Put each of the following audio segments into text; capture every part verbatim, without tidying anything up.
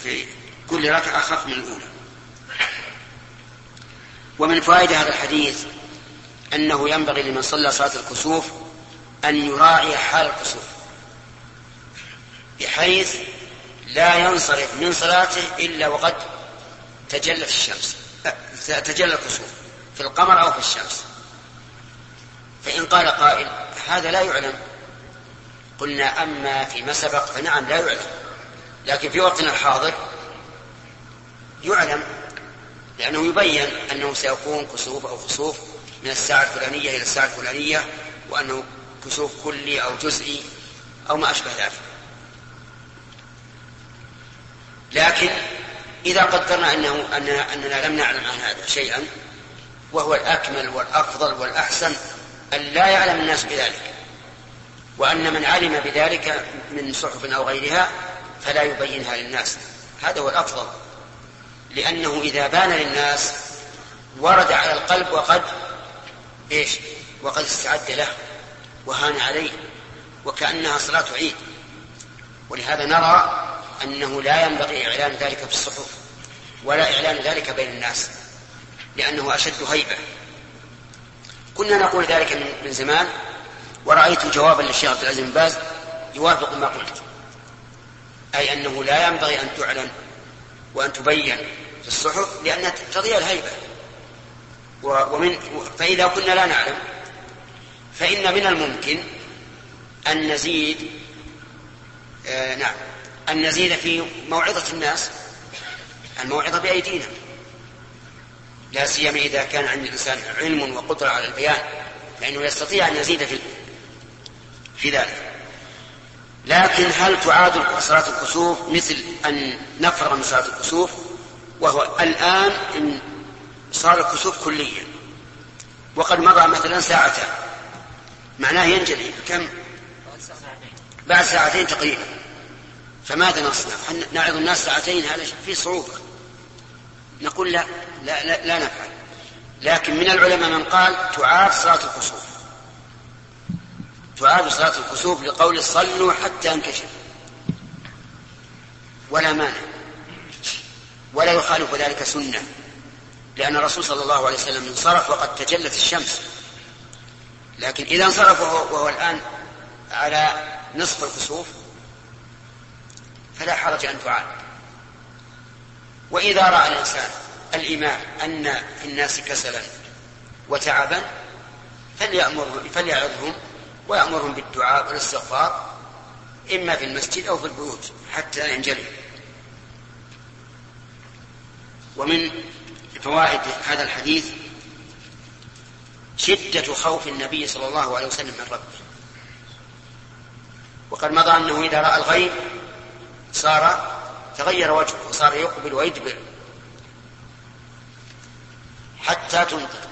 في كل ركعة أخف من الأولى. ومن فوائد هذا الحديث أنه ينبغي لمن صلى صلاة الكسوف أن يراعي حال الكسوف بحيث لا ينصرف من صلاته إلا وقد تجلت الشمس تجلى الكسوف في القمر أو في الشمس. فإن قال قائل هذا لا يعلم، قلنا أما فيما سبق فنعم لا يعلم، لكن في وقتنا الحاضر يعلم، لأنه يبين أنه سيكون كسوف أو خسوف من الساعة الفلانية إلى الساعة الفلانية، وأنه كسوف كلي أو جزئي أو ما أشبه ذلك. لكن إذا قدرنا أنه أننا, أننا لم نعلم عن هذا شيئا، وهو الأكمل والأفضل والأحسن أن لا يعلم الناس بذلك، وأن من علم بذلك من صحف أو غيرها فلا يبينها للناس، هذا هو الأفضل، لأنه إذا بان للناس ورد على القلب وقد إيش وقد استعد له وهان عليه، وكأنها صلاة عيد. ولهذا نرى أنه لا ينبغي إعلان ذلك في الصحف ولا إعلان ذلك بين الناس، لأنه أشد هيبة. كنا نقول ذلك من زمان، ورأيت جوابا للشيخ عبد العزيز بن باز يوافق ما قلت، أي أنه لا ينبغي أن تعلن وأن تبين في الصحف لأنها تضيع الهيبة. ومن فإذا كنا لا نعلم فإن من الممكن أن نزيد آه نعم أن نزيد في موعظة الناس، الموعظة بأيدينا، لا سيما إذا كان عند الإنسان علم وقدرة على البيان، فإنه يستطيع أن يزيد في في ذلك. لكن هل تعاد صلاة الكسوف مثل أن نفرغ من صلاة الكسوف؟ وهو الآن إن صار الكسوف كليا وقد مضى مثلا ساعتان، معناه ينجلي كم؟ بعد ساعتين تقريبا. فماذا نصنع؟ نعظ الناس ساعتين؟ هذا في صعوبة. نقول لا لا, لا, لا نفعل. لكن من العلماء من قال تعاد صلاة الكسوف، تعاد صلاة الكسوف لقول صلوا حتى انكشف، ولا مانع، ولا يخالف ذلك سنة، لأن الرسول صلى الله عليه وسلم انصرف وقد تجلت الشمس. لكن إذا انصرف وهو الآن على نصف الكسوف فلا حرج أن تعاد. وإذا رأى الإنسان الإمام أن في الناس كسلا وتعبا فليأمرهم فليعظهم ويأمرهم بالدعاء والاستغفار إما في المسجد أو في البيوت حتى ينجلي. ومن فوائد هذا الحديث شدة خوف النبي صلى الله عليه وسلم من ربه، وقد مضى أنه إذا رأى الغيب صار تغير وجهه وصار يقبل ويدبر حتى تنطق.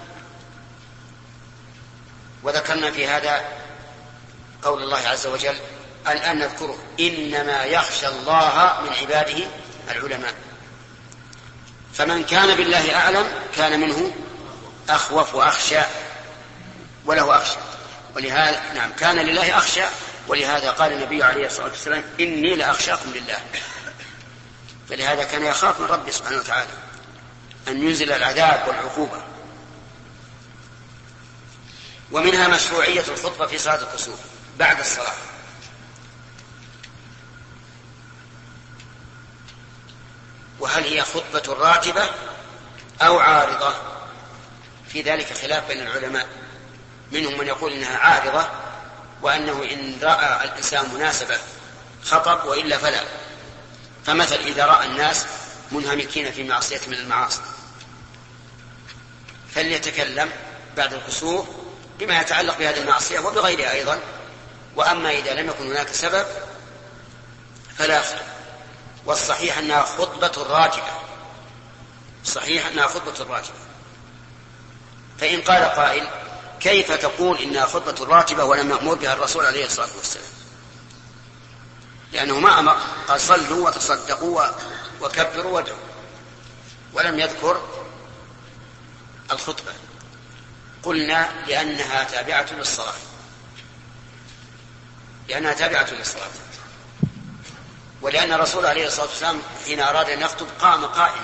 وذكرنا في هذا قول الله عز وجل الآن نذكره إنما يخشى الله من عباده العلماء. فمن كان بالله أعلم كان منه أخوف وأخشى وله أخشى، ولهذا نعم كان لله أخشى، ولهذا قال النبي عليه الصلاة والسلام إني لأخشاكم لله. فلهذا كان يخاف من ربه سبحانه وتعالى أن ينزل العذاب والعقوبة. ومنها مشروعية الخطبة في صلاة الكسوف بعد الصلاة. وهل هي خطبة راتبة أو عارضة؟ في ذلك خلاف بين العلماء، منهم من يقول إنها عارضة، وأنه إن رأى الإنسان مناسبة خطب وإلا فلا. فمثل إذا رأى الناس منهمكين في معصية من المعاصي فليتكلم بعد الكسوف بما يتعلق بهذه المعصية وبغيرها أيضا. وأما إذا لم يكن هناك سبب فلا يخطب. والصحيح أنها خطبة راجبة، صحيح أنها خطبة راجبة. فإن قال قائل كيف تقول إنها خطبة راتبة ولم يأمر بها الرسول عليه الصلاة والسلام؟ لأنه ما أمر، قال صلوا وتصدقوا وكبروا وادعوا، ولم يذكر الخطبة. قلنا لأنها تابعة للصلاة، لأنها تابعة للصلاة. ولأن الرسول عليه الصلاة والسلام حين أراد أن يخطب قام قائما،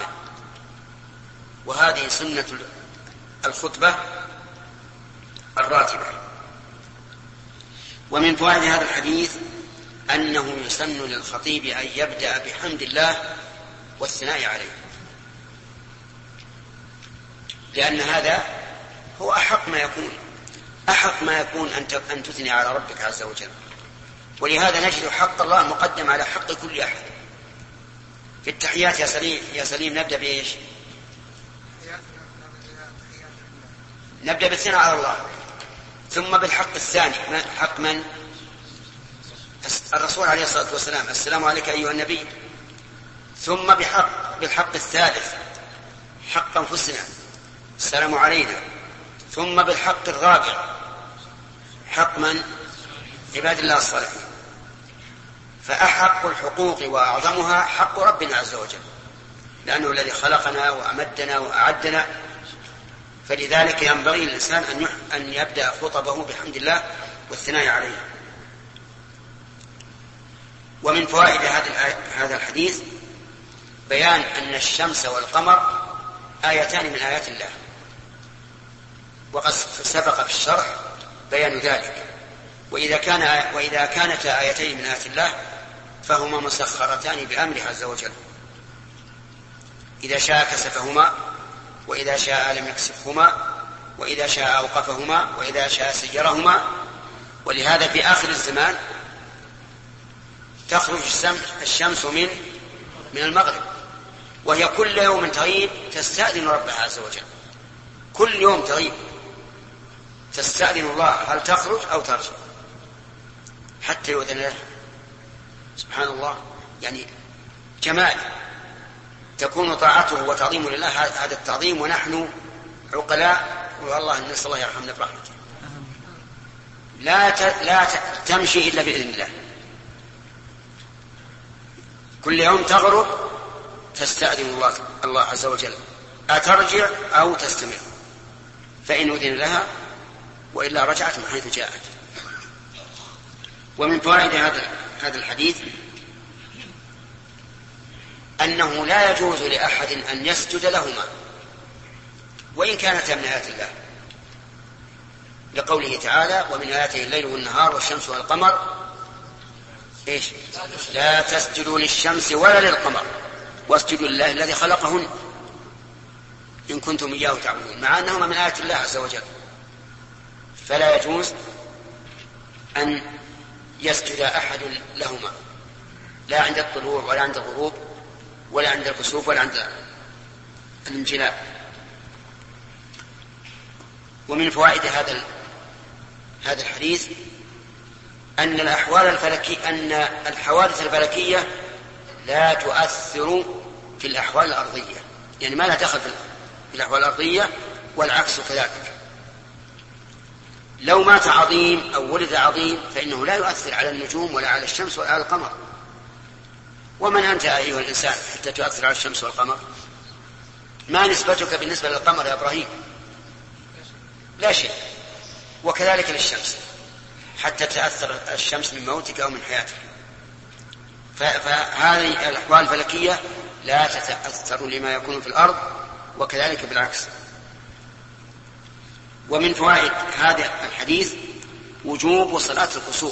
وهذه سنة الخطبة الراتبة. ومن فوائد هذا الحديث أنه يسن للخطيب أن يبدأ بحمد الله والثناء عليه، لأن هذا هو أحق ما يكون أحق ما يكون أن تثني على ربك عز وجل. ولهذا نجد حق الله مقدم على حق كل أحد. في التحيات يا سليم يا سليم نبدأ بإيش؟ نبدأ بالثناء على الله، ثم بالحق الثاني حق من؟ الرسول عليه الصلاة والسلام، السلام عليك أيها النبي. ثم بحق بالحق الثالث حق أنفسنا، السلام علينا. ثم بالحق الرابع حق من؟ عباد الله الصالحين. فأحق الحقوق وأعظمها حق ربنا عز وجل، لأنه الذي خلقنا وأمدنا وأعدنا، فلذلك ينبغي للإنسان أن يبدأ خطبه بحمد الله والثناء عليه. ومن فوائد هذا الحديث بيان أن الشمس والقمر آيتان من آيات الله، وقد سبق في الشرح بيان ذلك. وإذا كان وإذا كانتا آيتين من آيات الله فهما مسخرتان بأمره عز وجل، إذا شاء كسفهما، وإذا شاء لم يكسفهما، وإذا شاء أوقفهما، وإذا شاء سيرهما. ولهذا في آخر الزمان تخرج الشمس من من المغرب، وهي كل يوم تغيب تستأذن ربها عز وجل، كل يوم تغيب تستأذن الله هل تخرج أو ترجع حتى يؤذن لها. سبحان الله، يعني جمال تكون طاعته وتعظيمه لله هذا التعظيم، ونحن عقلاء والله نسأل الله يرحمنا برحمته لا ت... لا ت... تمشي إلا بإذن الله. كل يوم تغرب تستأذن الله الله عز وجل أترجع أو تستمر، فإن أذن لها وإلا رجعت من حيث جاءت. ومن فوائد هذا هذا الحديث أنه لا يجوز لأحد أن يسجد لهما وإن كانتا من آيات الله، لقوله تعالى ومن آياته الليل والنهار والشمس والقمر إيش؟ لا تسجدوا للشمس ولا للقمر واسجدوا لله الذي خلقهن إن كنتم إياه تعبدون، مع أنهما من آيات الله عز وجل. فلا يجوز أن يسجد أحد لهما، لا عند الطلوع ولا عند الغروب ولا عند الكسوف ولا عند الانجلاء. ومن فوائد هذا هذا الحديث أن الأحوال الفلكية أن الحوادث الفلكية لا تؤثر في الأحوال الأرضية، يعني ما لا دخل في الأحوال الأرضية، والعكس كذلك. لو مات عظيم أو ولد عظيم فإنه لا يؤثر على النجوم ولا على الشمس ولا على القمر. ومن أنت أيها الإنسان حتى تؤثر على الشمس والقمر؟ ما نسبتك بالنسبة للقمر يا إبراهيم؟ لا شيء. وكذلك للشمس حتى تأثر الشمس من موتك أو من حياتك. فهذه الأحوال الفلكية لا تتأثر لما يكون في الأرض، وكذلك بالعكس. ومن فوائد هذا الحديث وجوب صلاة الكسوف،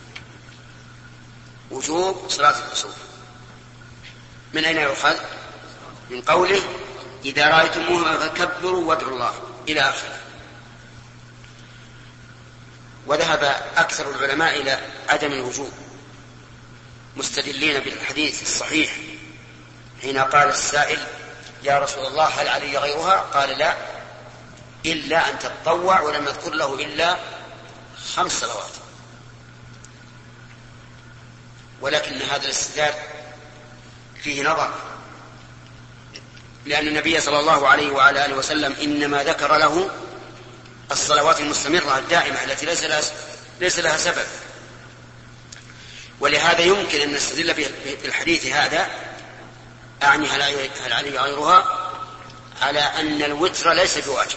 وجوب صلاة الكسوف. من أين يؤخذ؟ من قوله إذا رأيتموه فكبروا وادعوا الله إلى آخره. وذهب أكثر العلماء إلى عدم الوجوب مستدلين بالحديث الصحيح حين قال السائل يا رسول الله هل علي غيرها؟ قال لا، إلا أن تتطوع، ولم يذكر له إلا خمس صلوات. ولكن هذا الاستدلال فيه نظر، لأن النبي صلى الله عليه وعلى آله وسلم إنما ذكر له الصلوات المستمرة الدائمة التي ليس لها, ليس لها سبب. ولهذا يمكن أن نستدل بالحديث هذا أعني هل علي غيرها على أن الوتر ليس بواجب،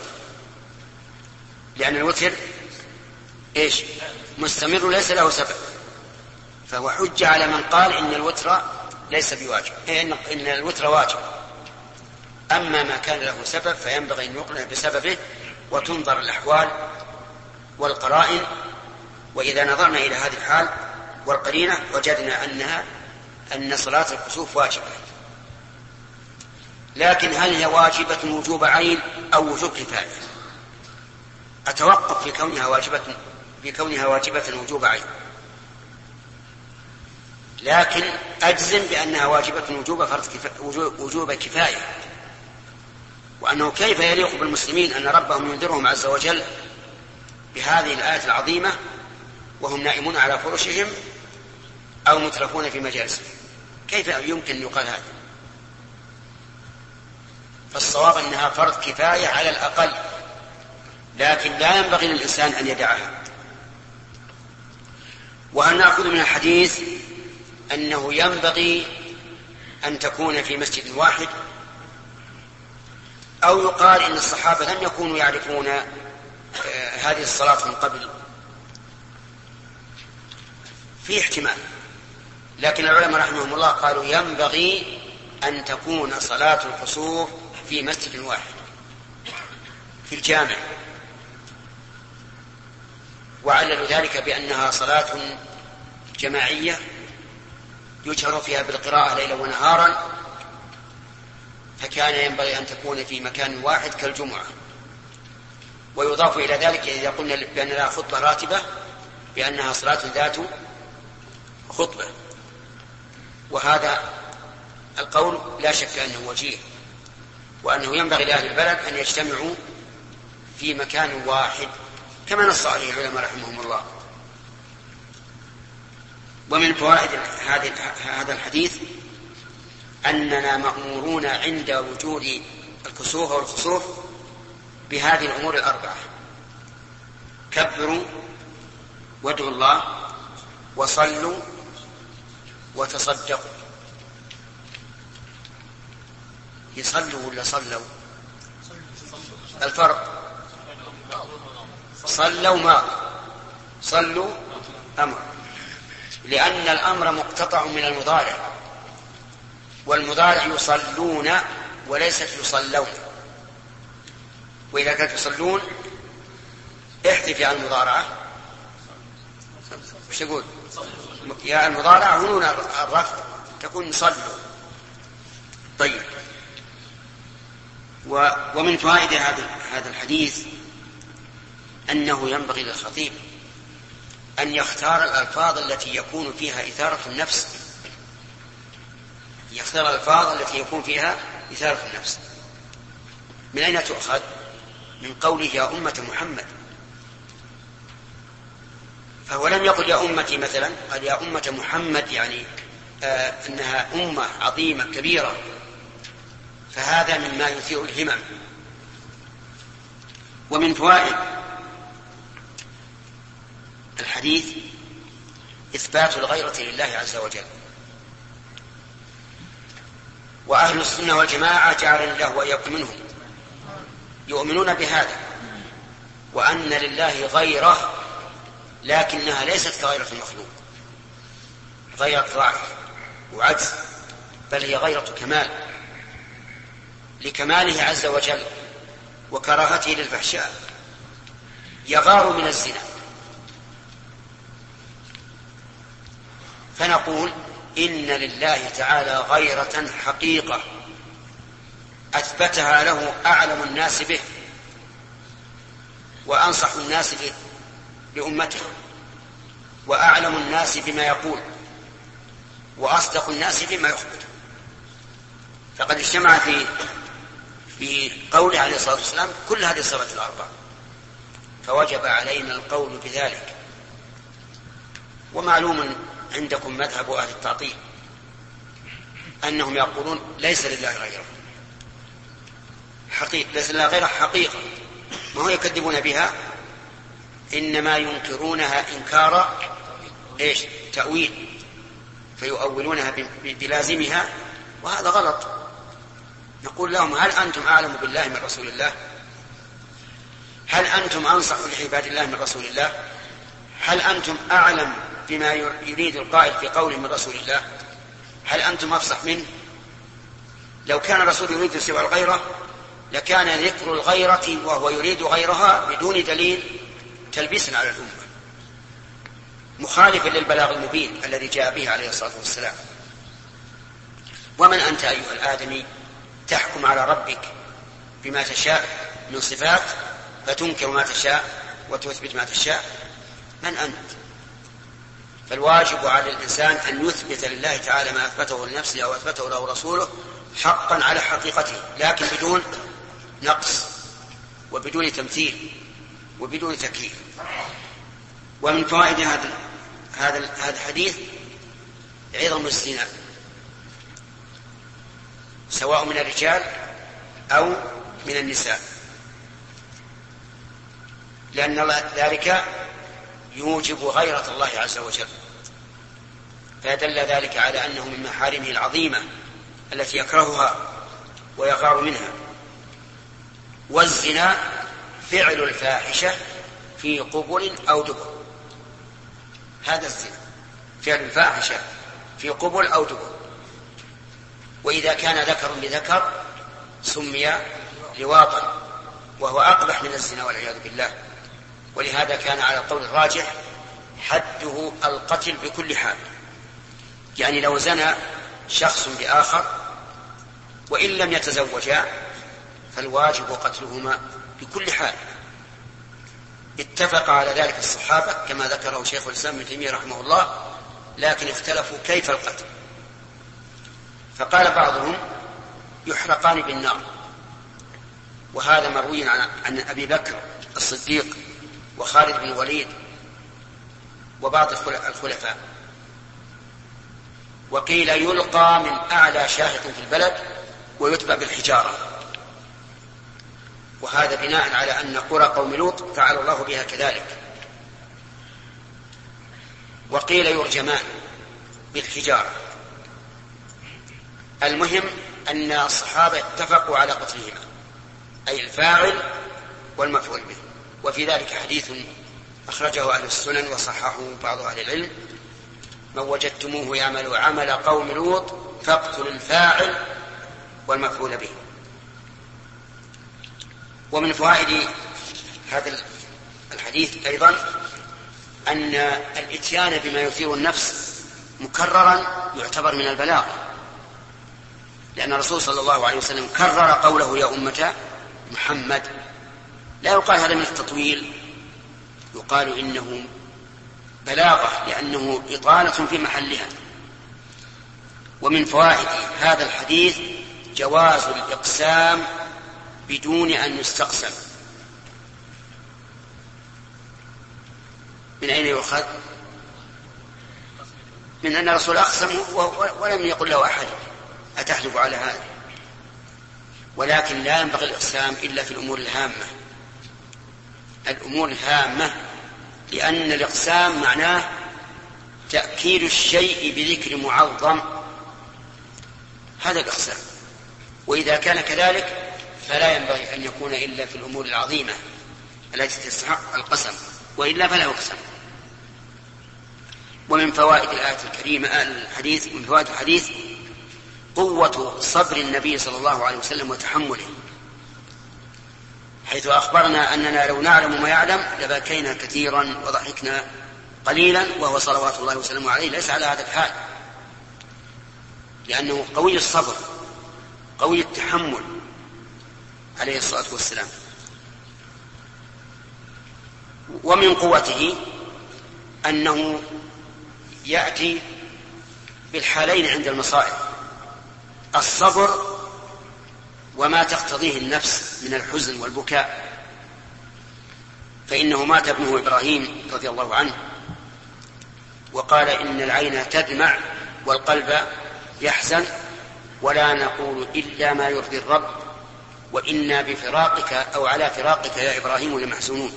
لأن الوتر إيش؟ مستمر ليس له سبب، فهو حجة على من قال إن الوتر ليس بواجب، إن الوتر واجب. أما ما كان له سبب فينبغي أن يقنع بسببه وتنظر الأحوال والقرائن، وإذا نظرنا إلى هذه الحال والقرينة وجدنا أنها أن صلاة الكسوف واجبة. لكن هل هي واجبة وجوب عين أو وجوب كفاية؟ أتوقف في كونها واجبة في كونها واجبة وجوب عين، لكن أجزم بأنها واجبة وجوب فرض كفاية وجوب كفاية، وأنه كيف يليق بالمسلمين أن ربهم ينذرهم عز وجل بهذه الآية العظيمة وهم نائمون على فرشهم أو مترفون في مجالسهم، كيف يمكن أن يقال هذا؟ فالصواب أنها فرض كفاية على الأقل، لكن لا ينبغي للإنسان أن يدعها. وهل نأخذ من الحديث أنه ينبغي أن تكون في مسجد واحد، أو يقال إن الصحابة لم يكونوا يعرفون هذه الصلاة من قبل؟ في احتمال، لكن العلماء رحمهم الله قالوا ينبغي أن تكون صلاة الكسوف في مسجد واحد في الجامع، وعللوا ذلك بأنها صلاة جماعية يجهر فيها بالقراءة ليلا ونهارا، فكان ينبغي أن تكون في مكان واحد كالجمعة. ويضاف إلى ذلك إذا قلنا بأن لها خطبة راتبة بأنها صلاة ذات خطبة، وهذا القول لا شك أنه وجيه، وأنه ينبغي لأهل البلد أن يجتمعوا في مكان واحد كما نص عليه العلماء رحمهم الله. ومن فوائد هذا الحديث أننا مأمورون عند وجود الكسوف والخسوف بهذه الأمور الأربعة: كبروا وادعوا الله وصلوا وتصدقوا. يصلوا ولا صلوا؟ الفرق صلوا ما صلوا أمر، لأن الأمر مقتطع من المضارع، والمضارع يصلون وليست يصلون. وإذا كانت يصلون احذف عن المضارعة، وش يقول؟ يا المضارعة هنون الرفع تكون صلوا. طيب، ومن فوائد هذا الحديث أنه ينبغي للخطيب أن يختار الألفاظ التي يكون فيها إثارة النفس، يختار الألفاظ التي يكون فيها إثارة النفس. من أين تؤخذ؟ من قوله يا أمة محمد، فهو لم يقل يا أمتي مثلا، قال يا أمة محمد، يعني آه إنها أمة عظيمة كبيرة، فهذا مما يثير الهمم. ومن فوائد الحديث إثبات الغيرة لله عز وجل، وأهل السنة والجماعة جعلنا الله وإياكم منهم يؤمنون بهذا، وأن لله غيرة لكنها ليست كغيرة المخلوق، غيرة ضعف وعجز، بل هي غيرة كمال، لكماله عز وجل وكراهته للفحشاء، يغار من الزنا. فنقول إن لله تعالى غيرة حقيقة أثبتها له أعلم الناس به وأنصح الناس لأمته وأعلم الناس بما يقول وأصدق الناس بما يخبر. فقد اجتمع في في قوله عليه الصلاة والسلام كل هذه الصفات الأربع، فوجب علينا القول بذلك. ومعلوم عندكم مذهب أهل التعطيل أنهم يقولون ليس لله غيره حقيقة، ليس لله غيره حقيقة، ما هو يكذبون بها، إنما ينكرونها إنكار إيش؟ تأويل، فيؤولونها بلازمها، وهذا غلط. نقول لهم هل أنتم أعلم بالله من رسول الله؟ هل أنتم أنصح لعباد الله من رسول الله؟ هل أنتم أعلم بما يريد القائل في قوله من رسول الله، هل أنتم أفصح منه؟ لو كان الرسول يريد سوى الغيرة لكان ذكر الغيرة وهو يريد غيرها بدون دليل تلبيسا على الأمة، مخالفا للبلاغ المبين الذي جاء به عليه الصلاة والسلام. ومن أنت أيها الآدمي تحكم على ربك بما تشاء من صفات فتنكر ما تشاء وتثبت ما تشاء؟ من أنت؟ فالواجب على الإنسان أن يثبت لله تعالى ما أثبته لنفسه أو أثبته له رسوله حقا على حقيقته، لكن بدون نقص وبدون تمثيل وبدون تكييف. ومن فوائد هذا هذا هذا الحديث عظم الزنا سواء من الرجال أو من النساء، لأن ذلك يوجب غيرة الله عز وجل، فدل ذلك على أنه من محارمه العظيمة التي يكرهها ويغار منها. والزنا فعل الفاحشة في قبل أو دبر، هذا الزنا فعل الفاحشة في قبل أو دبر، وإذا كان ذكر بذكر سمي لواطا وهو أقبح من الزنا والعياذ بالله. ولهذا كان على القول الراجح حده القتل بكل حال، يعني لو زنى شخص بآخر وإن لم يتزوجا فالواجب قتلهما بكل حال. اتفق على ذلك الصحابة كما ذكره شيخ الإسلام ابن تيمية رحمه الله، لكن اختلفوا كيف القتل، فقال بعضهم يحرقان بالنار، وهذا مروي عن أبي بكر الصديق وخالد بن الوليد وبعض الخلفاء. وقيل يلقى من أعلى شاهق في البلد ويتبع بالحجارة، وهذا بناء على أن قرى قوم لوط فعل الله بها كذلك. وقيل يرجمان بالحجارة. المهم أن الصحابة اتفقوا على قتلهما، أي الفاعل والمفعول به. وفي ذلك حديث أخرجه أهل السنن وصححه بعض أهل العلم: من وجدتموه يعمل عمل قوم لوط فاقتلوا الفاعل والمفعول به. ومن فوائد هذا الحديث أيضا أن الإتيان بما يثير النفس مكررا يعتبر من البلاغ، لأن الرسول صلى الله عليه وسلم كرر قوله يا أمة محمد، لا يقال هذا من التطويل، يقال إنه بلاغة لأنه إطالة في محلها. ومن فوائد هذا الحديث جواز الإقسام بدون أن يستقسم. من أين يؤخذ؟ من أن الرسول أقسم ولم يقل له أحد أتحلف على هذا. ولكن لا ينبغي الإقسام إلا في الأمور الهامة، الأمور الهامة، لأن الإقسام معناه تأكيد الشيء بذكر معظم، هذا الإقسام. وإذا كان كذلك فلا ينبغي أن يكون إلا في الأمور العظيمة التي تستحق القسم، وإلا فلا يقسم. ومن فوائد الآية الكريمة الحديث من فوائد الحديث قوة صبر النبي صلى الله عليه وسلم وتحمله، حيث أخبرنا أننا لو نعلم ما يعلم لبكينا كثيرا وضحكنا قليلا، وهو صلوات الله وسلامه عليه ليس على هذا الحال، لأنه قوي الصبر قوي التحمل عليه الصلاة والسلام. ومن قوته أنه يأتي بالحالين عند المصائب: الصبر وما تقتضيه النفس من الحزن والبكاء، فإنه مات ابنه إبراهيم رضي الله عنه وقال إن العين تدمع والقلب يحزن ولا نقول إلا ما يرضي الرب وإنا بفراقك أو على فراقك يا إبراهيم لمحزونون.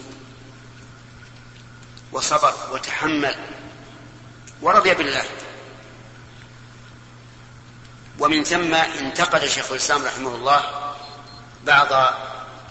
وصبر وتحمل ورضي بالله. ومن ثم انتقد شيخ الإسلام رحمه الله بعض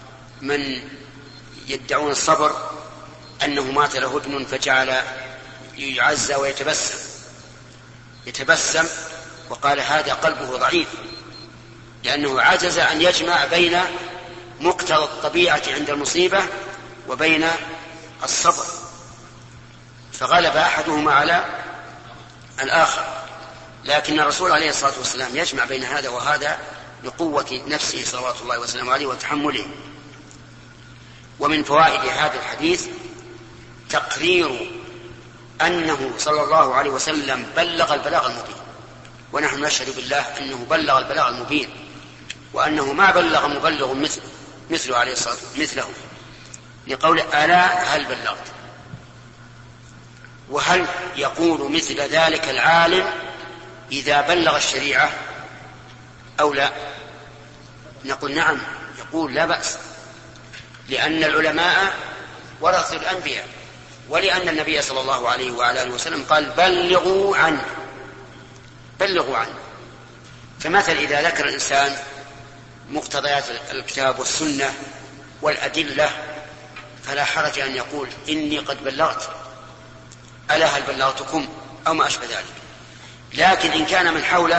من يدعون الصبر أنه مات له ابن فجعل يعزى ويتبسم يتبسم وقال هذا قلبه ضعيف، لأنه عجز أن يجمع بين مقتضى الطبيعة عند المصيبة وبين الصبر، فغلب أحدهما على الآخر. لكن الرسول عليه الصلاة والسلام يجمع بين هذا وهذا بقوة نفسه صلوات الله وسلامه عليه وتحمله. ومن فوائد هذا الحديث تقرير أنه صلى الله عليه وسلم بلغ البلاغ المبين، ونحن نشهد بالله أنه بلغ البلاغ المبين، وأنه ما بلغ مبلغ مثله مثله عليه الصلاة والسلام مثله، لقول ألا هل بلغت. وهل يقول مثل ذلك العالم إذا بلغ الشريعة أو لا؟ نقول نعم، يقول لا بأس، لأن العلماء ورثوا الأنبياء، ولأن النبي صلى الله عليه وعلى آله وسلم قال بلغوا عنه بلغوا عنه. فمثل إذا ذكر الإنسان مقتضيات الكتاب والسنة والأدلة فلا حرج أن يقول إني قد بلغت، ألا هل بلغتكم أو ما أشبه ذلك. لكن إن كان من حوله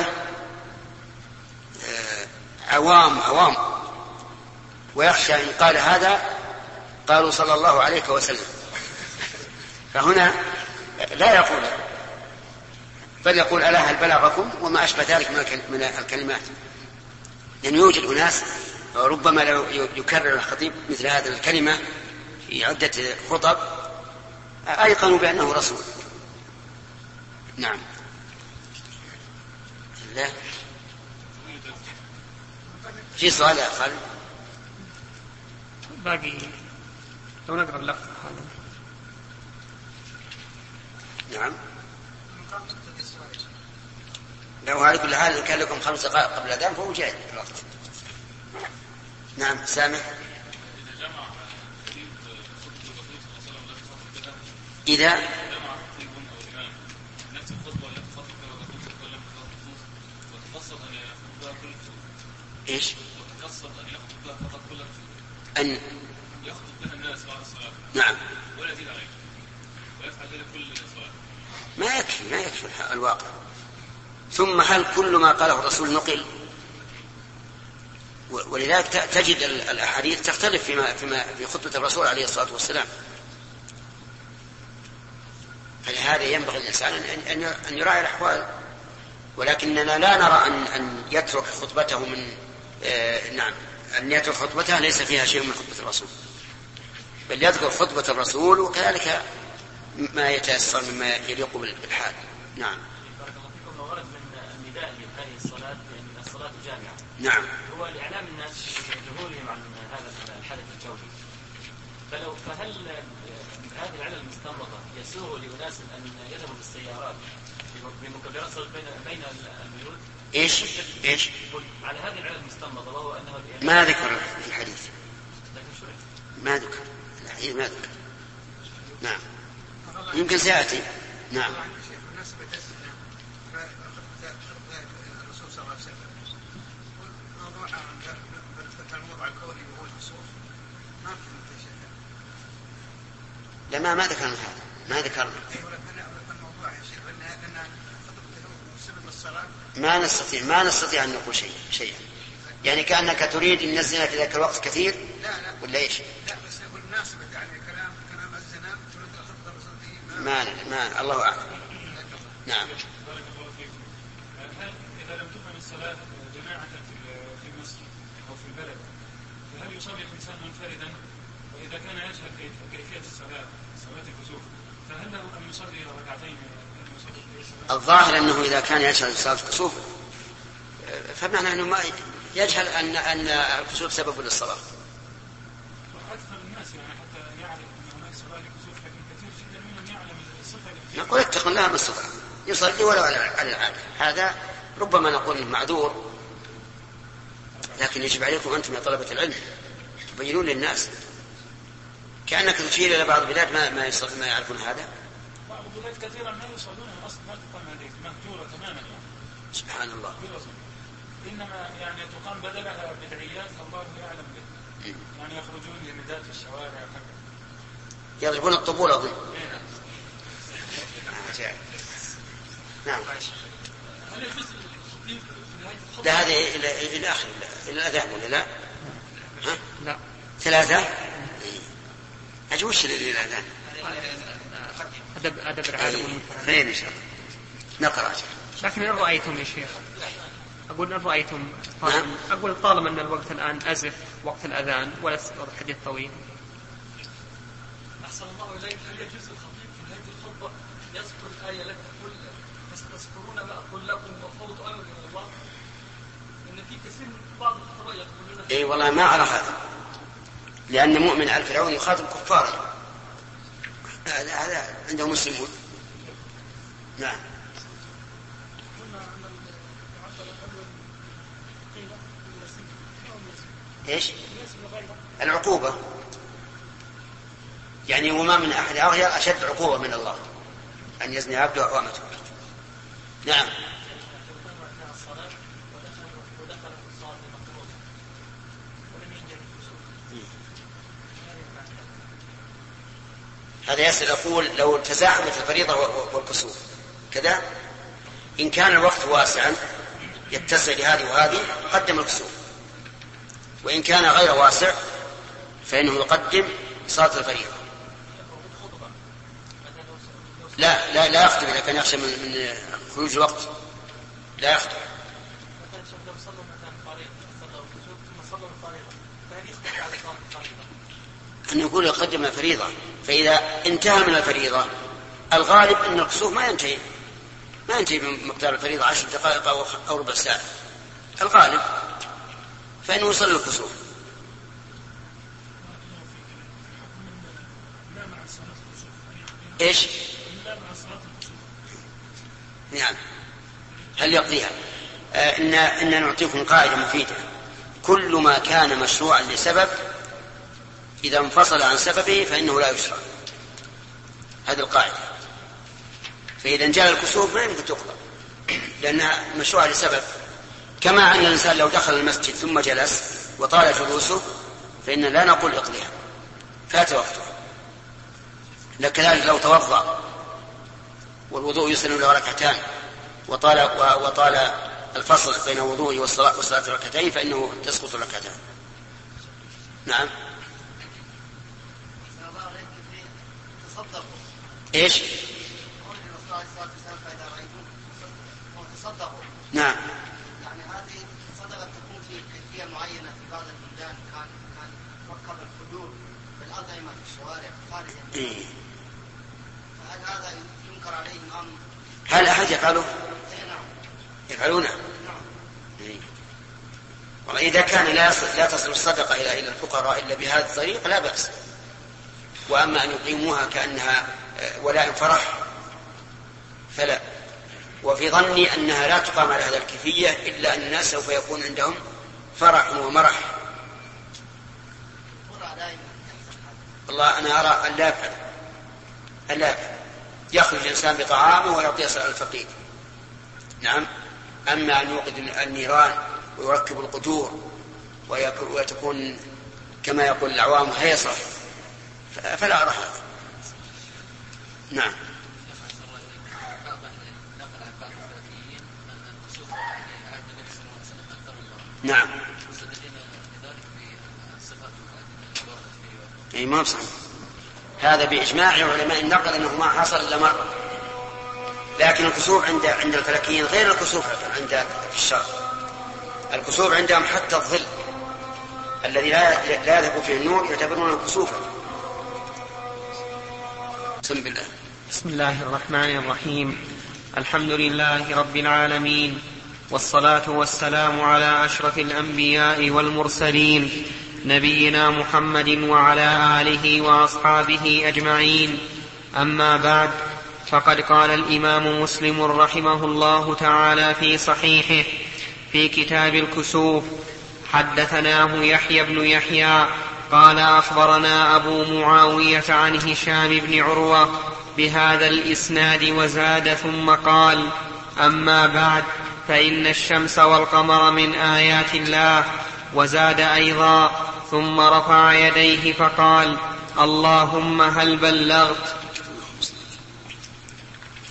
عوام عوام ويخشى إن قال هذا قالوا صلى الله عليه وسلم، فهنا لا يقول، بل يقول ألا هل بلغكم وما أشبه ذلك من الكلمات. لأن يوجد أناس ربما لو يكرر الخطيب مثل هذه الكلمة في عدة خطب أيقنوا بأنه رسول. نعم. لا في سؤال يا خالد باقي لو نقرأ اللفظ. نعم. لو على كل حال كان لكم خمس دقائق قبل الأذان فهو جاي الوقت. نعم سامح. إذا إيش؟ أن يخطب بها الناس بعد الصلاة. نعم. ولا يزيد عليه ويفعل ذلك كل صلاة. ما يكفي ما يكفي الواقع. ثم هل كل ما قاله الرسول نقل؟ ولذلك تجد الأحاديث تختلف فيما فيما في خطبة الرسول عليه الصلاة والسلام. فلهذا ينبغي الإنسان أن أن يراعي الأحوال، ولكننا لا نرى أن أن يترك خطبته من آه نعم أن يترك خطبته ليس فيها شيء من خطبة الرسول، بل يذكر خطبة الرسول وكذلك ما يتيسر مما يليق بالحال. نعم. بارك الله فيكم. ورد من النداء لهذه الصلاة بأن الصلاة جامعة. نعم. هو لإعلام الناس بجهولهم عن هذا الحدث الجوي. فلو فهل هذه العلة المستنبطة يسوغ لأناس أن يذهبوا بالسيارات بمكبرات صوت بين بين البيوت؟ ايش؟ ايش؟ على هذه العلة المستنبطة وهو أنه ما ذكر في الحديث. ما ذكر الحديث ما ذكر. نعم. يمكن سيأتي. نعم. لما ما ذكرنا هذا ما ذكرنا ما نستطيع ما نستطيع أن نقول شيء شيئا يعني كأنك تريد أن الزنا في ذاك الوقت كثير ولا إيش؟ لا بس يقول مناسبة يعني كلام كلام الزنا تريد الخطبة ما ما الله أعلم. نعم. إذا لم تقم الصلاة جماعة في المسجد أو في البلد فهل يصلي الإنسان منفردا؟ وإذا كان يجهل كيفية الصلاة صلاة الكسوف فهل له أن يصلي ركعتين؟ الظاهر أنه إذا كان يجهل صلاة الكسوف فمعنى أنه ما يجهل أن أن الكسوف سبب للصلاة. أكثر الناس يعني حتى يعرف أن هناك صلاة للكسوف لكن كثير جدا منهم يعلم الصفة. نقول اتقوا الله ما استطاع يصلي ولو على العادة. هذا ربما نقول معذور، لكن يجب عليكم أنتم يا طلبة العلم تبينون للناس. كأنك تشير إلى بعض البلاد ما ما, ما يعرفون هذا. بعض البلاد كثيرا ما يصلون أصلا ما تقام هذه مهجورة تماما يعني. سبحان الله. إنما يعني تقام بدلها بدعيات الله يعلم به. يعني يخرجون لنداء في الشوارع يضربون الطبول أظن. نعم. لا هذا إلى إلى آخر إلى الأذان ولا لا؟ ها؟ لا. ثلاثة. أجوش إلى الأذان. أدب أدب العالم. خير إن شاء الله. نقرأ. لكن إن رأيتم يا شيخ. أقول إن رأيتم. نعم. أقول طالما أن الوقت الآن أزف وقت الأذان ولا استقر حديث طويل. أحسن الله إليك. هل يجوز الخطيب في هذه الخطبة يذكر الآية التي تقول فستذكرون ما أقول لكم وفوض أمر إلى الله؟ إن في كثير من بعض الخطباء يقولون. إيه والله ما أرى هذا. لأن مؤمن على فرعون يخاطب كفارا. هذا هذا عنده مسلمون. نعم. إيش؟ العقوبة. يعني وما من أحد أغير أشد عقوبة من الله أن يزني عبده وأمته. نعم. هذا يسأل يقول لو تزاحمت الفريضة والكسوف كذا إن كان الوقت واسعا يتسع لهذه وهذه قدم الكسوف، وإن كان غير واسع فإنه يقدم صلاة الفريضة. لا لا لا يخطب إذا كان يخشى من, من خروج الوقت لا يخطب. أن يقول يقدم الفريضة، فإذا انتهى من الفريضة الغالب أن الكسوف ما ينتهي ما ينتهي من مقدار الفريضة عشر دقائق أو ربع ساعة الغالب، فإنه يصلي الكسوف. إيش؟ نعم. هل يقضيها؟ آه إن إن نعطيكم قاعدة مفيدة: كل ما كان مشروعا لسبب إذا انفصل عن سببه فإنه لا يشرع. هذه القاعدة. فإذا جاء الكسوف ما يمكن تقضى لأنها مشروعة لسبب، كما أن الإنسان لو دخل المسجد ثم جلس وطال جلوسه فإن لا نقول اقضيها فات وقتها. لكذلك لو توضأ والوضوء يسن له ركعتان وطال وطال الفصل بين الوضوء والصلاة والصلاة ركعتين فإنه تسقط ركعتان. نعم. إيش؟ نعم. يعني هذه الصدقة تكون في كيفية معينة في بعض البلدان كان كان فكر الحدود بالأطعمة في الشوارع خارج. إيه. فهل هذا ينكر عليهم أم؟ هل أحد يفعله؟ نعم. يفعلونه؟ نعم. إيه. والله إذا كان لا لا تصل الصدقة إلى إلى الفقراء إلا بهذا الطريق لا بأس. وأما أن يقيموها كأنها ولاء فرح فلا. وفي ظني أنها لا تقام على هذا الكيفية إلا أن الناس سوف يكون عندهم فرح ومرح. والله أنا أرى أن لا يفعل أن لا يفعل يخرج الإنسان بطعامه ويعطيه الفقير. نعم. أما أن يوقد النيران ويركب القدور وتكون كما يقول العوام هيصة فلا أرى هذا. نعم. نعم. أي ما بصح هذا بإجماع علماء النقل أنه ما حصل إلا مرة، لكن الكسوف عند عند الفلكيين غير الكسوف عند في الشرق. الكسوف عندهم حتى الظل الذي لا لا يذهب فيه النور يعتبرونه كسوفا. بسم الله. بسم الله الرحمن الرحيم. الحمد لله رب العالمين، والصلاة والسلام على أشرف الأنبياء والمرسلين نبينا محمد وعلى آله وأصحابه أجمعين. أما بعد، فقد قال الإمام مسلم رحمه الله تعالى في صحيحه في كتاب الكسوف: حدثناه يحيى بن يحيى قال أخبرنا أبو معاوية عن هشام بن عروة بهذا الإسناد وزاد ثم قال: أما بعد، فإن الشمس والقمر من آيات الله. وزاد أيضا: ثم رفع يديه فقال: اللهم هل بلغت.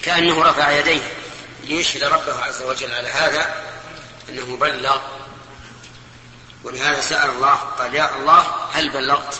كأنه رفع يديه ليشهد ربه عز وجل على هذا أنه بلغ، ولهذا سأل الله قال يا الله هل بلغت؟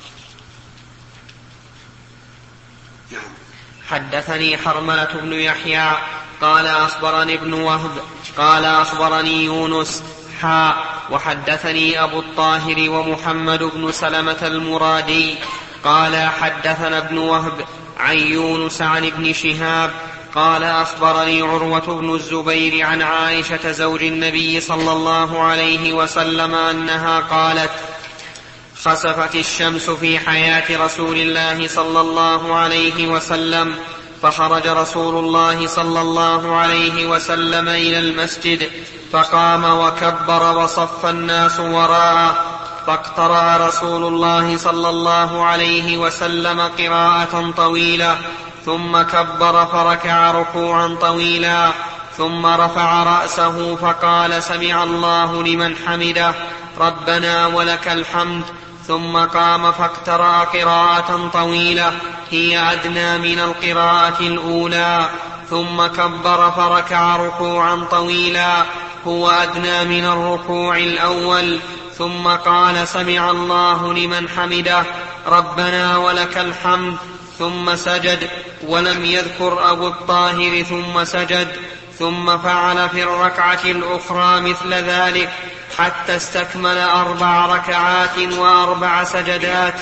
نعم. حدثني حرملة بن يحيى قال أخبرني ابن وهب قال أخبرني يونس حاء وحدثني أبو الطاهر ومحمد بن سلمة المرادي قال حدثنا ابن وهب عن يونس عن ابن شهاب قال أخبرني عروة بن الزبير عن عائشة زوج النبي صلى الله عليه وسلم أنها قالت خسفت الشمس في حياة رسول الله صلى الله عليه وسلم فخرج رسول الله صلى الله عليه وسلم إلى المسجد فقام وكبر وصف الناس وراءه فاقترأ رسول الله صلى الله عليه وسلم قراءة طويلة ثم كبر فركع ركوعا طويلا ثم رفع رأسه فقال سمع الله لمن حمده ربنا ولك الحمد ثم قام فاقترأ قراءة طويلة هي أدنى من القراءة الأولى ثم كبر فركع ركوعا طويلا هو أدنى من الركوع الأول ثم قال سمع الله لمن حمده ربنا ولك الحمد ثم سجد ولم يذكر أبو الطاهر ثم سجد ثم فعل في الركعة الأخرى مثل ذلك حتى استكمل أربع ركعات وأربع سجدات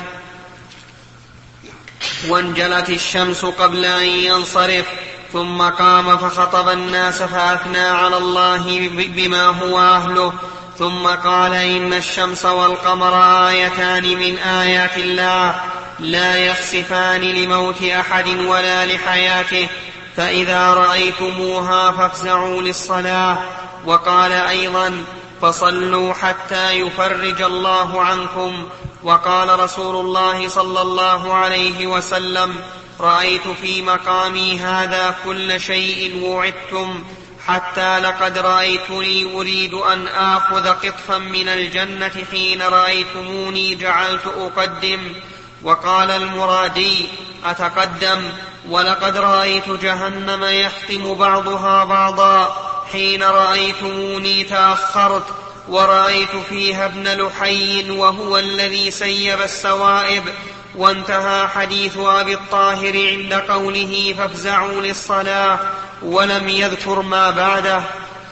وانجلت الشمس قبل أن ينصرف ثم قام فخطب الناس فأثنى على الله بما هو أهله ثم قال إن الشمس والقمر آيتان من آيات الله لا يخسفان لموت أحد ولا لحياته فإذا رأيتموها فافزعوا للصلاة وقال أيضا فصلوا حتى يفرج الله عنكم وقال رسول الله صلى الله عليه وسلم رأيت في مقامي هذا كل شيء وعدتم حتى لقد رأيتني أريد أن آخذ قطفا من الجنة حين رأيتموني جعلت أقدم. وقال المرادي أتقدم ولقد رأيت جهنم يحطم بعضها بعضا حين رأيتموني تأخرت ورأيت فيها ابن لحي وهو الذي سيب السوائب. وانتهى حديث أبي الطاهر عند قوله فافزعوا للصلاة ولم يذكر ما بعده.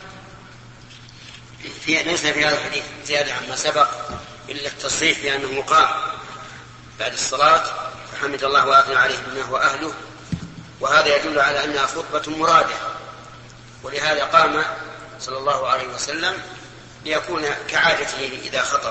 ليس في هذا الحديث زيادة عما سبق إلا التصريح بأنه قام بعد الصلاة فحمد الله وأثنى عليه بما هو أهله، وهذا يدل على أنها خطبة مرادة، ولهذا قام صلى الله عليه وسلم ليكون كعادته إذا خطب.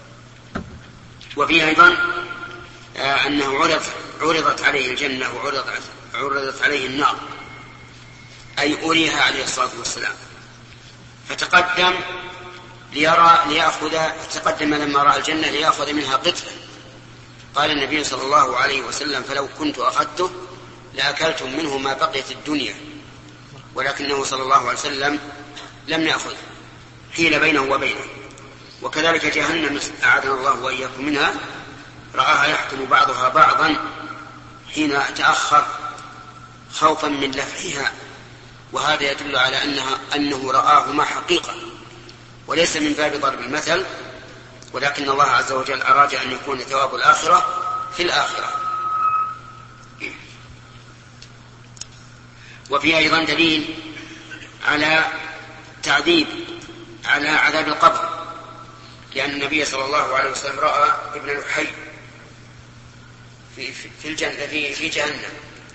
وفيه أيضا أنه عرض عرضت عليه الجنة وعرضت عرضت عليه النار، أي أريها عليه الصلاة والسلام، فتقدم ليرى ليأخذ تقدم لما رأى الجنة ليأخذ منها قطفا. قال النبي صلى الله عليه وسلم فلو كنت أخذته لأكلتم منه ما بقيت الدنيا، ولكنه صلى الله عليه وسلم لم يأخذ، حيل بينه وبينه. وكذلك جهنم أعاذنا الله وإياكم منها رآها يحكم بعضها بعضا حين تأخر خوفا من لفحها، وهذا يدل على أنها أنه رآه ما حقيقة وليس من باب ضرب المثل، ولكن الله عز وجل أراد أن يكون ثواب الآخرة في الآخرة. وفي أيضا دليل على تعذيب على عذاب القبر، لأن النبي صلى الله عليه وسلم رأى ابن لحي في في الجنة في في جهنم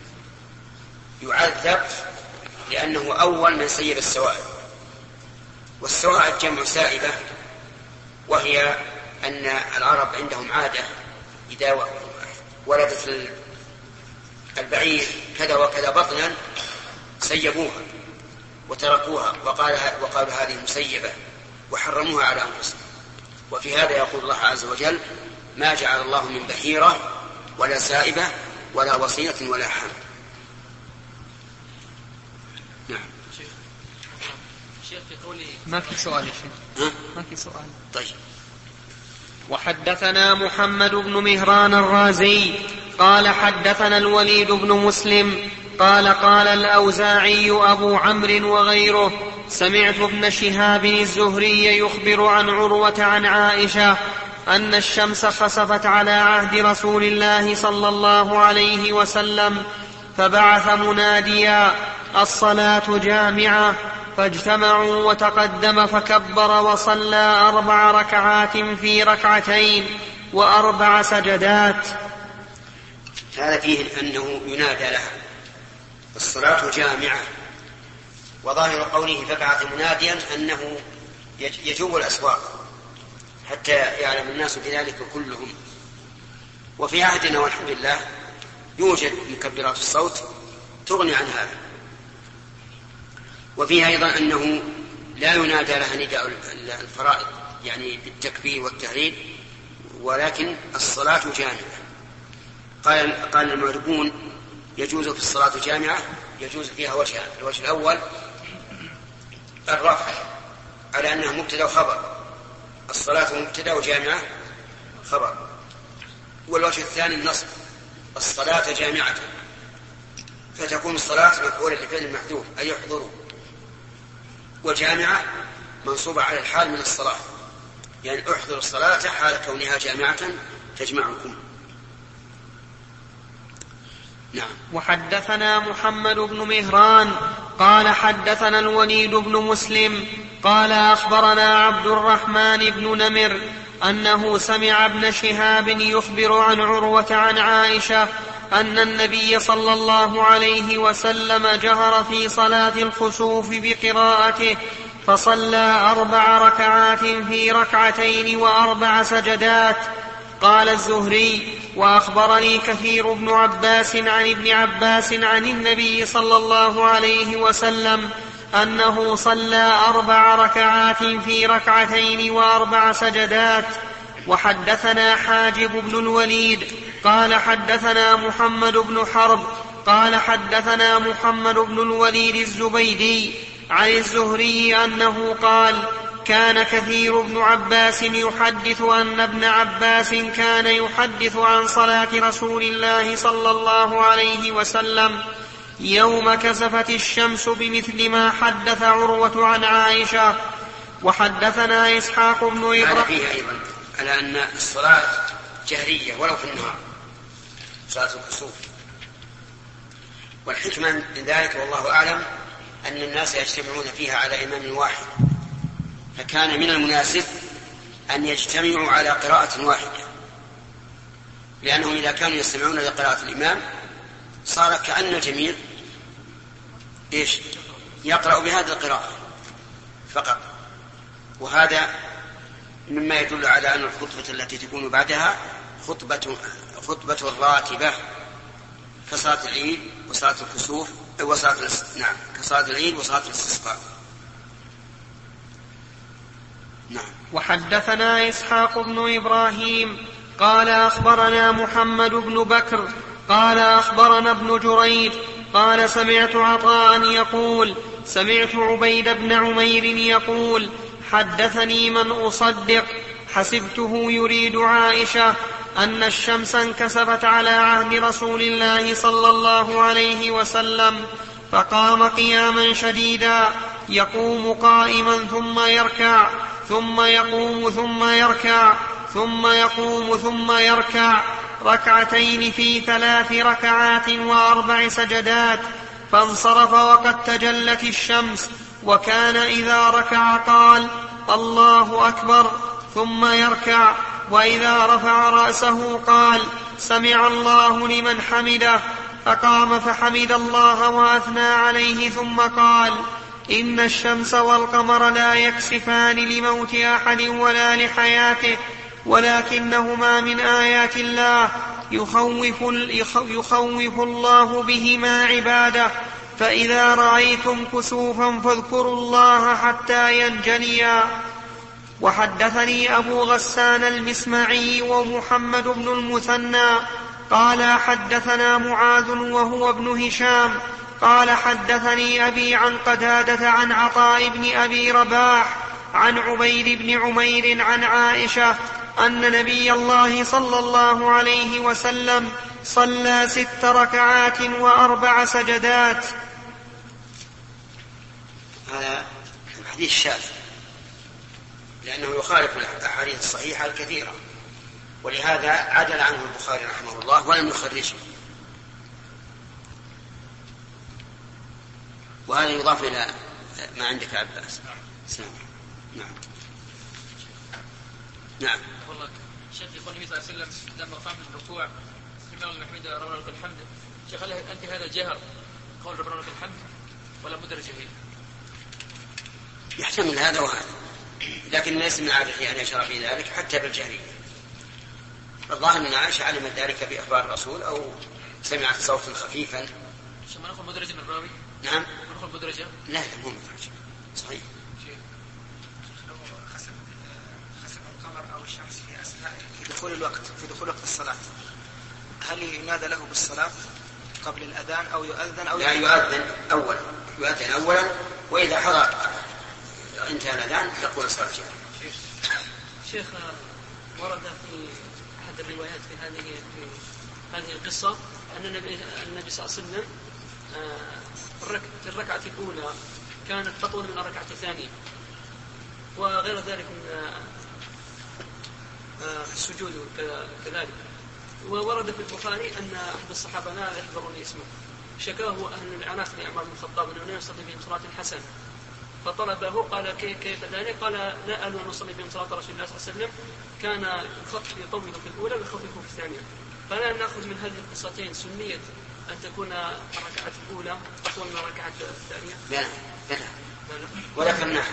يعذب لأنه أول من سيب السوائب. والسوائب جمع سائبة، وهي أن العرب عندهم عادة إذا ولدت البعير كذا وكذا بطنا سيبوها وتركوها وقالوا هذه مسيبة وحرموها على أنفسهم. وفي هذا يقول الله عز وجل ما جعل الله من بحيرة ولا سائبة ولا وصية ولا حام. نعم. شيخ في قوله ما في سؤال يا شيخ. ما في سؤال. طيب. وحدثنا محمد بن مهران الرازي قال حدثنا الوليد بن مسلم قال قال الأوزاعي أبو عمرو وغيره سمعت ابن شهاب الزهري يخبر عن عروة عن عائشة أن الشمس خسفت على عهد رسول الله صلى الله عليه وسلم فبعث مناديا الصلاة جامعة فاجتمعوا وتقدم فكبر وصلى أربع ركعات في ركعتين وأربع سجدات. هذا فيه أنه ينادى لها الصلاة جامعة، وظاهر قوله فبعث مناديا أنه يجوب الأسواق حتى يعلم الناس بذلك كلهم. وفي عهدنا والحمد لله يوجد مكبرات الصوت تغني عن هذا. وفيه أيضا أنه لا ينادى لها نداء الفرائض يعني بالتكبير والتهليل، ولكن الصلاة جامعة. قال قال المعربون يجوز في الصلاة جامعة يجوز فيها وجهان. الوجه الأول الرفع على أنها مبتدأ وخبر، الصلاة مبتدأ وجامعة خبر. والوجه الثاني النصب، الصلاة جامعة، فتكون الصلاة مفعولا لفعل محذوف أي يحضروا، وجامعة منصوبة على الحال من الصلاة، يعني احضر الصلاة حال كونها جامعة تجمعكم. نعم. وحدثنا محمد بن مهران قال حدثنا الوليد بن مسلم قال أخبرنا عبد الرحمن بن نمر أنه سمع ابن شهاب يخبر عن عروة عن عائشة أن النبي صلى الله عليه وسلم جهر في صلاة الخسوف بقراءته فصلى أربع ركعات في ركعتين وأربع سجدات. قال الزهري وأخبرني كثير بن عباس عن ابن عباس عن النبي صلى الله عليه وسلم أنه صلى أربع ركعات في ركعتين وأربع سجدات. وحدثنا حاجب بن الوليد قال حدثنا محمد بن حرب قال حدثنا محمد بن الوليد الزبيدي عن الزهري أنه قال كان كثير بن عباس يحدث أن ابن عباس كان يحدث عن صلاة رسول الله صلى الله عليه وسلم يوم كسفت الشمس بمثل ما حدث عروة عن عائشة. وحدثنا إسحاق بن إبراهيم. هذا فيه أيضا على أن الصلاة جهرية ولو في النهار، صلاة الكسوف. والحكمة من ذلك والله أعلم أن الناس يجتمعون فيها على إمام واحد، فكان من المناسب أن يجتمعوا على قراءة واحدة، لأنهم إذا كانوا يستمعون لقراءة الإمام صار كأن الجميع إيش يقرأ بهذه القراءة فقط. وهذا مما يدل على أن الخطبة التي تكون بعدها خطبة خطبة راتبة كصلاة العيد وصلاة الكسوف وصلاة نعم كصلاة العيد وصلاة الاستسقاء. نعم. وحدثنا إسحاق بن إبراهيم قال أخبرنا محمد بن بكر قال أخبرنا ابن جريج قال سمعت عطاء يقول سمعت عبيد بن عمير يقول حدثني من أصدق حسبته يريد عائشة أن الشمس انكسفت على عهد رسول الله صلى الله عليه وسلم فقام قياما شديدا يقوم قائما ثم يركع ثم يقوم ثم يركع ثم يقوم ثم يركع ركعتين في ثلاث ركعات وأربع سجدات، فانصرف وقد تجلت الشمس، وكان إذا ركع قال الله أكبر ثم يركع، وإذا رفع رأسه قال سمع الله لمن حمده، فقام فحمد الله وأثنى عليه ثم قال إن الشمس والقمر لا يكسفان لموت أحد ولا لحياته، ولكنهما من آيات الله يخوف, يخوف الله بهما عباده، فإذا رأيتم كسوفا فاذكروا الله حتى ينجليا. وحدثني أبو غسان المسمعي ومحمد بن المثنى قال حدثنا معاذ وهو ابن هشام قال حدثني أبي عن قتادة عن عطاء بن أبي رباح عن عبيد بن عمير عن عائشة أن نبي الله صلى الله عليه وسلم صلى ست ركعات وأربع سجدات. هذا الحديث شاذ لأنه يخالف الأحاديث الصحيحة الكثيرة، ولهذا عدل عنه البخاري رحمه الله ولم يخرجه. وهذا يضاف إلى ما عندك عباس. سلام. نعم نعم. والله شيخ يقول النبي صلى الله عليه وسلم لما قام من الركوع سمع المحمد ربنا لك الحمد، شيخ هل أنت هذا الجهر قول ربنا لك الحمد ولا مدرجه فيه؟ يحتمل هذا وهذا، لكن ليس من عادته أن يشرع في ذلك حتى بالجهرية. الظاهر أن عائشة علمت ذلك بإخبار الرسول أو سمعت صوتا خفيفا. شو ما نقول مدرجة من الراوي؟ نعم. ما نقول مدرجة؟ لا مو مدرجة. صحيح. لو خسف خسف القمر أو الشمس في أثناء في دخول الوقت في دخول وقت الصلاة، هل ينادى له بالصلاة قبل الأذان أو يؤذن أو لا يؤذن أولا، يؤذن أولا، وإذا حضر انتهى الأذان تقول الصلاة. شيخ ورد في أحد الروايات في هذه في هذه القصة أن النبي النبي صلى الله عليه وسلم في الركعة الأولى كانت تطول من الركعة الثانية، وغير ذلك من السجود كذلك. وورد في البخاري أن أحد الصحابة لا يحضرني اسمه شكاه أهل العناق لعمر بن الخطاب أنه لا يصلي بهم صلاة حسنة، فطلبه قال كيف ذلك؟ قال لا ألو أن نصلي بهم صلاة رسول الله صلى الله عليه وسلم، كان يطول في الأولى ويخفف في الثانية. فلا نأخذ من هذه القصتين سنية أن تكون الركعة الأولى أطول من الركعة الثانية؟ لا لا ولا كالنحو،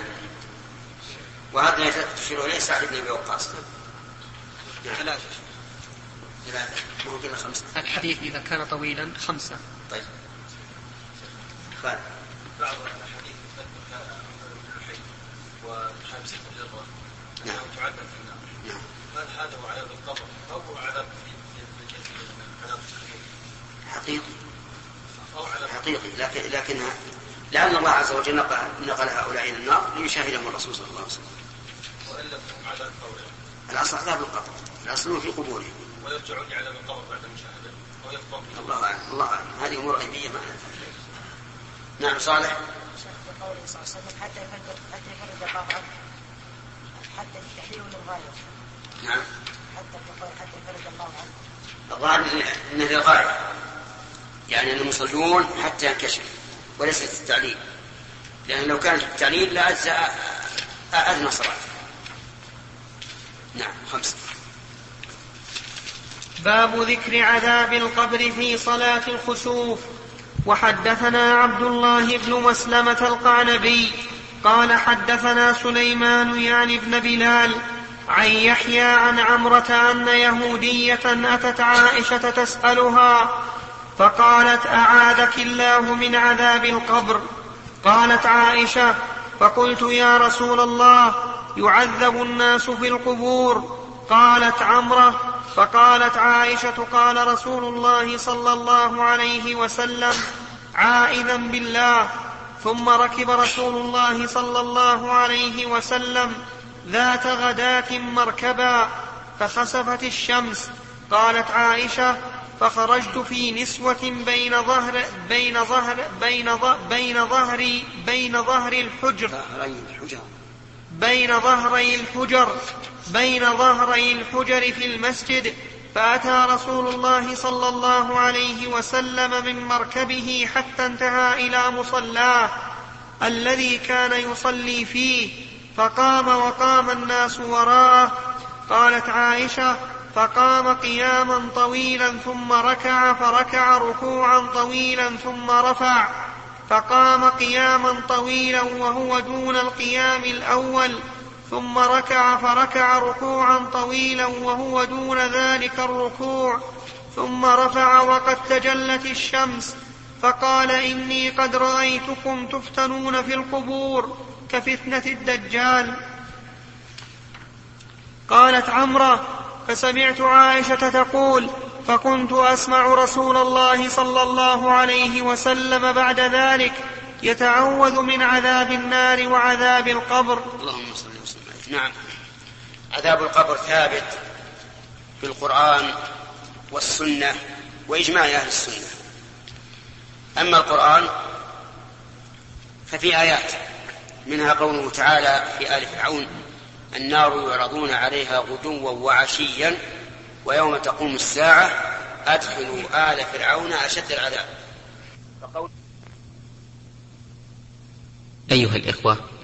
وهذا تشير إليه سعد بن أبي وقاص. ثلاثة ثلاثة مو قلنا خمسة. الحديث إذا كان طويلا خمسة. طيب خالد. بعض الأحاديث تذكر الحي وخمسة الجرة نعم تعذب في النار. نعم. هل هذا هو عذاب القبر أو هو عذاب عذاب حقيقي أو عذاب حقيقي لكن لكنها لأن الله عز وجل نقل, نقل هؤلاء إلى النار ليشاهدهم الرسول صلى الله عليه وسلم. وإن لم يكن عذاب القبر الأصل عذاب القبر، الأصل في قبورهم. ويرجعون لعذاب القبر بعد المشاهدة أو يقوم. الله أعلم الله أعلم، هذه أمور غيبية معنا. نعم صالح. قوله صلى الله عليه وسلم حتى يفرد حتى يفرد الله عنه، حتى التحليل للغاية. نعم. حتى حتى يفرد الله عنه. الظاهر أنه للغاية، يعني المصلون حتى ينكشف وليس التعليل، لأن لو كان التعليل لأجزاء أدنى صلاة. نعم. خمسة. باب ذكر عذاب القبر في صلاة الخسوف. وحدثنا عبد الله بن مسلمة القعنبي قال حدثنا سليمان يعني ابن بلال عن يحيى عن عمرة أن يهودية أتت عائشة تسألها فقالت أعاذك الله من عذاب القبر. قالت عائشة فقلت يا رسول الله يعذب الناس في القبور. قالت عمرة فقالت عائشة قال رسول الله صلى الله عليه وسلم عائذا بالله. ثم ركب رسول الله صلى الله عليه وسلم ذات غداة مركبا فخسفت الشمس. قالت عائشة فخرجت في نسوة بين ظهر بين ظهر بين ظهر بين ظهري بين ظهر الحجر بين ظهري الحجر بين ظهري الحجر في المسجد، فأتى رسول الله صلى الله عليه وسلم من مركبه حتى انتهى إلى مصلاه الذي كان يصلي فيه، فقام وقام الناس وراءه. قالت عائشة فقام قياما طويلا ثم ركع فركع ركوعا طويلا ثم رفع، فقام قياما طويلا وهو دون القيام الأول، ثم ركع فركع ركوعا طويلا وهو دون ذلك الركوع، ثم رفع وقد تجلت الشمس، فقال إني قد رأيتكم تفتنون في القبور كفتنة الدجال. قالت عمرة فسمعت عائشة تقول فكنت أسمع رسول الله صلى الله عليه وسلم بعد ذلك يتعوذ من عذاب النار وعذاب القبر. اللهم صل وسلم. نعم. عذاب القبر ثابت في القرآن والسنة وإجماع أهل السنة. أما القرآن ففي آيات منها قوله تعالى في آل فرعون النار يعرضون عليها غدوا وعشيا ويوم تقوم الساعة أدخلوا آل فرعون أشد العذاب. أيها الإخوة،